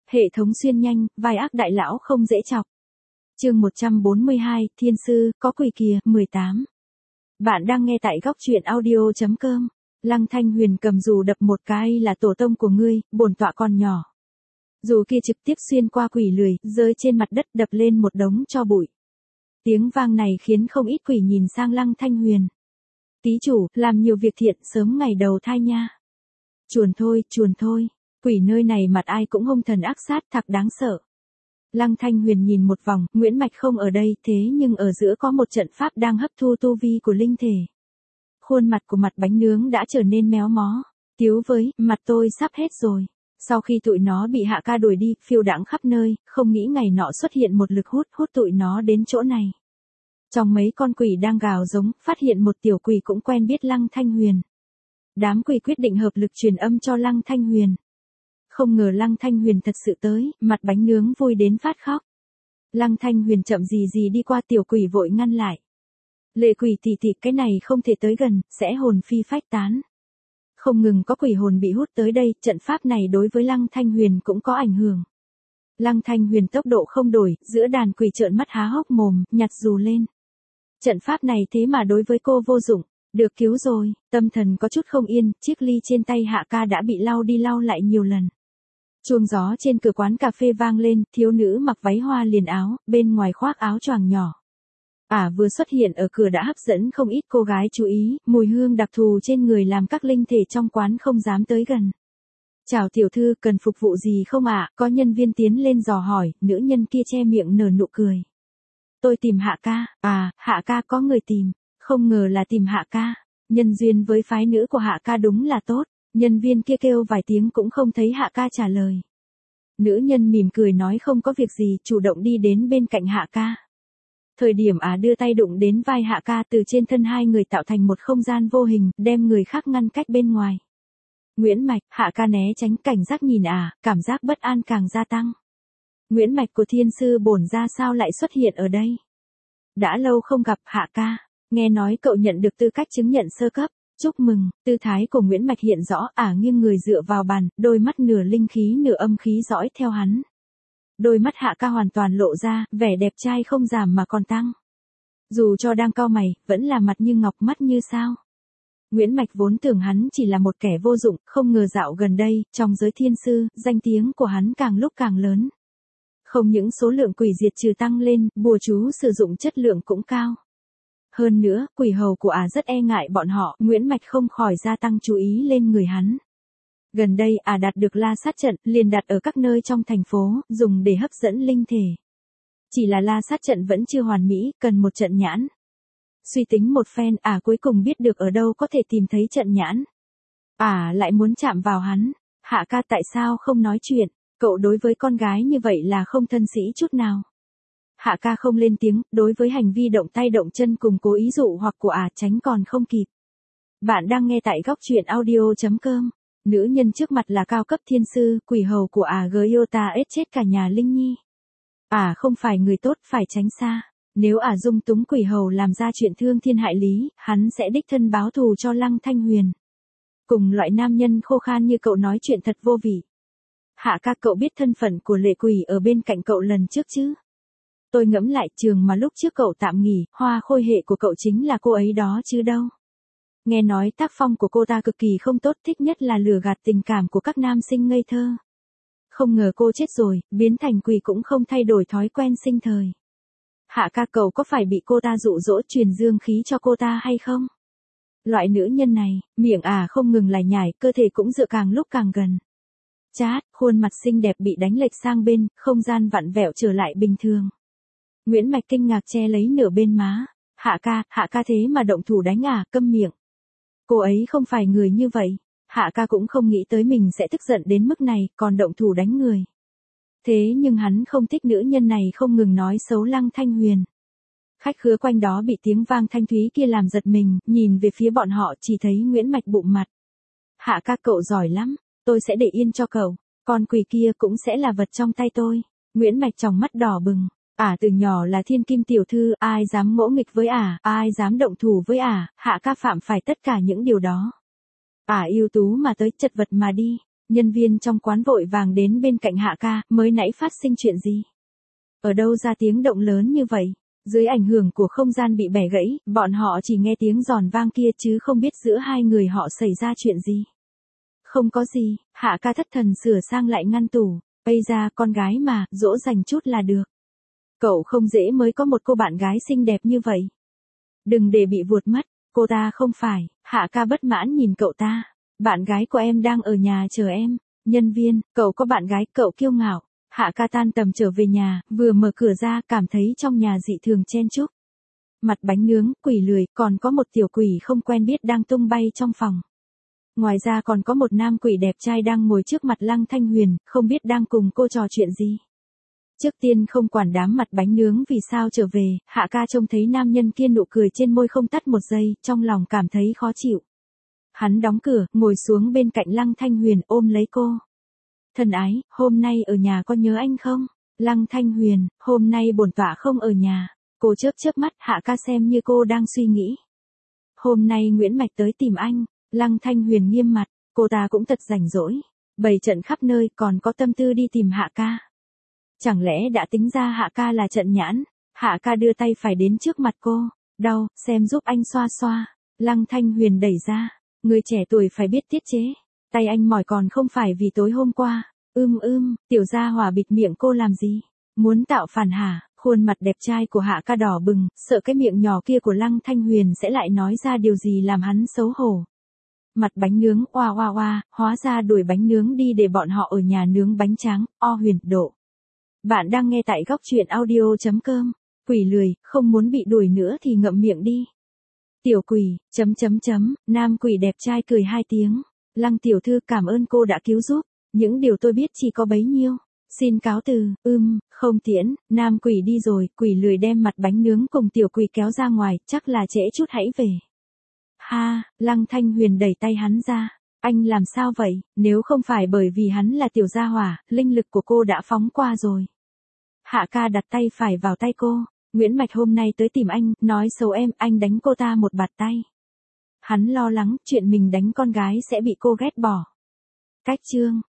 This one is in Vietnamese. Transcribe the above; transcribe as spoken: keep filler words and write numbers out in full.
Hệ thống xuyên nhanh, vai ác đại lão không dễ chọc. Chương một trăm bốn mươi hai, Thiên sư, có quỷ kìa, mười tám. Bạn đang nghe tại góc truyện audio chấm com. Lăng Thanh Huyền cầm dù đập một cái là tổ tông của ngươi, bổn tọa còn nhỏ. Dù kia trực tiếp xuyên qua quỷ lười, rơi trên mặt đất đập lên một đống tro bụi. Tiếng vang này khiến không ít quỷ nhìn sang Lăng Thanh Huyền. Tí chủ, làm nhiều việc thiện sớm ngày đầu thai nha. Chuồn thôi, chuồn thôi. Quỷ nơi này mặt ai cũng hung thần ác sát, thật đáng sợ. Lăng Thanh Huyền nhìn một vòng, Nguyễn Mạch không ở đây, thế nhưng ở giữa có một trận pháp đang hấp thu tu vi của linh thể. Khuôn mặt của mặt bánh nướng đã trở nên méo mó. Tiếu với, mặt tôi sắp hết rồi. Sau khi tụi nó bị Hạ Ca đuổi đi, phiêu đãng khắp nơi, không nghĩ ngày nọ xuất hiện một lực hút hút tụi nó đến chỗ này. Trong mấy con quỷ đang gào giống, phát hiện một tiểu quỷ cũng quen biết Lăng Thanh Huyền. Đám quỷ quyết định hợp lực truyền âm cho Lăng Thanh Huyền. Không ngờ Lăng Thanh Huyền thật sự tới, mặt bánh nướng vui đến phát khóc. Lăng Thanh Huyền chậm gì gì đi qua tiểu quỷ vội ngăn lại. Lệ quỷ tỷ tỷ, cái này không thể tới gần, sẽ hồn phi phách tán. Không ngừng có quỷ hồn bị hút tới đây, trận pháp này đối với Lăng Thanh Huyền cũng có ảnh hưởng. Lăng Thanh Huyền tốc độ không đổi, giữa đàn quỷ trợn mắt há hốc mồm, nhặt dù lên. Trận pháp này thế mà đối với cô vô dụng. Được cứu rồi, tâm thần có chút không yên, chiếc ly trên tay Hạ Ca đã bị lau đi lau lại nhiều lần. Chuông gió trên cửa quán cà phê vang lên, thiếu nữ mặc váy hoa liền áo, bên ngoài khoác áo choàng nhỏ. Ả vừa xuất hiện ở cửa đã hấp dẫn không ít cô gái chú ý, mùi hương đặc thù trên người làm các linh thể trong quán không dám tới gần. Chào tiểu thư, cần phục vụ gì không ạ? Có nhân viên tiến lên dò hỏi, nữ nhân kia che miệng nở nụ cười. Tôi tìm Hạ Ca. À, Hạ Ca có người tìm. Không ngờ là tìm Hạ Ca. Nhân duyên với phái nữ của Hạ Ca đúng là tốt. Nhân viên kia kêu vài tiếng cũng không thấy Hạ Ca trả lời. Nữ nhân mỉm cười nói không có việc gì, chủ động đi đến bên cạnh Hạ Ca. Thời điểm Á đưa tay đụng đến vai Hạ Ca, từ trên thân hai người tạo thành một không gian vô hình, đem người khác ngăn cách bên ngoài. Nguyễn Mạch, Hạ Ca né tránh, cảnh giác nhìn Á, cảm giác bất an càng gia tăng. Nguyễn Mạch của thiên sư bổn ra sao lại xuất hiện ở đây? Đã lâu không gặp, Hạ Ca. Nghe nói cậu nhận được tư cách chứng nhận sơ cấp. Chúc mừng. Tư thái của Nguyễn Mạch hiện rõ, Ả nghiêng người dựa vào bàn, đôi mắt nửa linh khí nửa âm khí dõi theo hắn. Đôi mắt Hạ Ca hoàn toàn lộ ra, vẻ đẹp trai không giảm mà còn tăng. Dù cho đang cau mày, vẫn là mặt như ngọc, mắt như sao. Nguyễn Mạch vốn tưởng hắn chỉ là một kẻ vô dụng, không ngờ dạo gần đây, trong giới thiên sư, danh tiếng của hắn càng lúc càng lớn. Không những số lượng quỷ diệt trừ tăng lên, bùa chú sử dụng chất lượng cũng cao. Hơn nữa, quỷ hầu của Ả rất e ngại bọn họ, Nguyễn Mạch không khỏi gia tăng chú ý lên người hắn. Gần đây Ả đạt được la sát trận, liền đặt ở các nơi trong thành phố, dùng để hấp dẫn linh thể. Chỉ là la sát trận vẫn chưa hoàn mỹ, cần một trận nhãn. Suy tính một phen, Ả cuối cùng biết được ở đâu có thể tìm thấy trận nhãn. Ả lại muốn chạm vào hắn. Hạ Ca, tại sao không nói chuyện? Cậu đối với con gái như vậy là không thân sĩ chút nào. Hạ Ca không lên tiếng, đối với hành vi động tay động chân cùng cố ý dụ hoặc của Ả tránh còn không kịp. Bạn đang nghe tại góc truyện audio chấm com. Nữ nhân trước mặt là cao cấp thiên sư, quỷ hầu của Ả Giota ết chết cả nhà Linh Nhi. Ả không phải người tốt, phải tránh xa. Nếu Ả dung túng quỷ hầu làm ra chuyện thương thiên hại lý, hắn sẽ đích thân báo thù cho Lăng Thanh Huyền. Cùng loại nam nhân khô khan như cậu nói chuyện thật vô vị. Hạ Ca, cậu biết thân phận của lệ quỷ ở bên cạnh cậu lần trước chứ? Tôi ngẫm lại, trường mà lúc trước cậu tạm nghỉ, hoa khôi hệ của cậu chính là cô ấy đó chứ đâu. Nghe nói tác phong của cô ta cực kỳ không tốt, thích nhất là lừa gạt tình cảm của các nam sinh ngây thơ. Không ngờ cô chết rồi, biến thành quỷ cũng không thay đổi thói quen sinh thời. Hạ Ca, cậu có phải bị cô ta dụ dỗ truyền dương khí cho cô ta hay không? Loại nữ nhân này, miệng Ả không ngừng lải nhải, cơ thể cũng dựa càng lúc càng gần. Chát, khuôn mặt xinh đẹp bị đánh lệch sang bên, không gian vặn vẹo trở lại bình thường. Nguyễn Mạch kinh ngạc che lấy nửa bên má. Hạ Ca, Hạ Ca thế mà động thủ đánh Ả, câm miệng. Cô ấy không phải người như vậy. Hạ Ca cũng không nghĩ tới mình sẽ tức giận đến mức này, còn động thủ đánh người. Thế nhưng hắn không thích nữ nhân này không ngừng nói xấu Lăng Thanh Huyền. Khách khứa quanh đó bị tiếng vang thanh thúy kia làm giật mình, nhìn về phía bọn họ chỉ thấy Nguyễn Mạch bụng mặt. Hạ Ca, cậu giỏi lắm, tôi sẽ để yên cho cậu, con quỷ kia cũng sẽ là vật trong tay tôi. Nguyễn Mạch tròng mắt đỏ bừng. Ả từ nhỏ là thiên kim tiểu thư, ai dám ngỗ nghịch với Ả, ai dám động thủ với Ả, Hạ Ca phạm phải tất cả những điều đó. Ả ưu tú mà tới, chật vật mà đi. Nhân viên trong quán vội vàng đến bên cạnh Hạ ca, mới nãy phát sinh chuyện gì? Ở đâu ra tiếng động lớn như vậy? Dưới ảnh hưởng của không gian bị bẻ gãy, bọn họ chỉ nghe tiếng giòn vang kia chứ không biết giữa hai người họ xảy ra chuyện gì. Không có gì, Hạ ca thất thần sửa sang lại ngăn tủ, bây ra con gái mà, dỗ dành chút là được. Cậu không dễ mới có một cô bạn gái xinh đẹp như vậy. Đừng để bị vuột mất, cô ta không phải, Hạ ca bất mãn nhìn cậu ta. Bạn gái của em đang ở nhà chờ em. Nhân viên, cậu có bạn gái, cậu kiêu ngạo. Hạ ca tan tầm trở về nhà, vừa mở cửa ra cảm thấy trong nhà dị thường chen chúc. Mặt bánh nướng, quỷ lười, còn có một tiểu quỷ không quen biết đang tung bay trong phòng. Ngoài ra còn có một nam quỷ đẹp trai đang ngồi trước mặt Lăng Thanh Huyền, không biết đang cùng cô trò chuyện gì. Trước tiên không quản đám mặt bánh nướng vì sao trở về, Hạ ca trông thấy nam nhân kia nụ cười trên môi không tắt một giây, trong lòng cảm thấy khó chịu. Hắn đóng cửa, ngồi xuống bên cạnh Lăng Thanh Huyền ôm lấy cô. Thân ái, hôm nay ở nhà có nhớ anh không? Lăng Thanh Huyền, hôm nay bổn tọa không ở nhà. Cô chớp chớp mắt, Hạ ca xem như cô đang suy nghĩ. Hôm nay Nguyễn Mạch tới tìm anh. Lăng Thanh Huyền nghiêm mặt, cô ta cũng thật rảnh rỗi. Bày trận khắp nơi còn có tâm tư đi tìm Hạ ca. Chẳng lẽ đã tính ra Hạ ca là trận nhãn? Hạ ca đưa tay phải đến trước mặt cô. Đau, xem giúp anh xoa xoa. Lăng Thanh Huyền đẩy ra. Người trẻ tuổi phải biết tiết chế. Tay anh mỏi còn không phải vì tối hôm qua. Ưm ưm, tiểu gia hỏa bịt miệng cô làm gì? Muốn tạo phản hả? Khuôn mặt đẹp trai của Hạ ca đỏ bừng, sợ cái miệng nhỏ kia của Lăng Thanh Huyền sẽ lại nói ra điều gì làm hắn xấu hổ. Mặt bánh nướng oa oa oa, hóa ra đuổi bánh nướng đi để bọn họ ở nhà nướng bánh tráng, o huyền độ. Bạn đang nghe tại góc truyện audio.com. Quỷ lười, không muốn bị đuổi nữa thì ngậm miệng đi. Tiểu quỷ, chấm chấm chấm, nam quỷ đẹp trai cười hai tiếng. Lăng tiểu thư cảm ơn cô đã cứu giúp, những điều tôi biết chỉ có bấy nhiêu. Xin cáo từ, ưm, không tiễn, nam quỷ đi rồi, quỷ lười đem mặt bánh nướng cùng tiểu quỷ kéo ra ngoài, chắc là trễ chút hãy về. Ha, Lăng Thanh Huyền đẩy tay hắn ra. Anh làm sao vậy, nếu không phải bởi vì hắn là tiểu gia hỏa, linh lực của cô đã phóng qua rồi. Hạ ca đặt tay phải vào tay cô. Nguyễn Mạch hôm nay tới tìm anh, nói xấu em, anh đánh cô ta một bạt tay. Hắn lo lắng, chuyện mình đánh con gái sẽ bị cô ghét bỏ. Cách chương.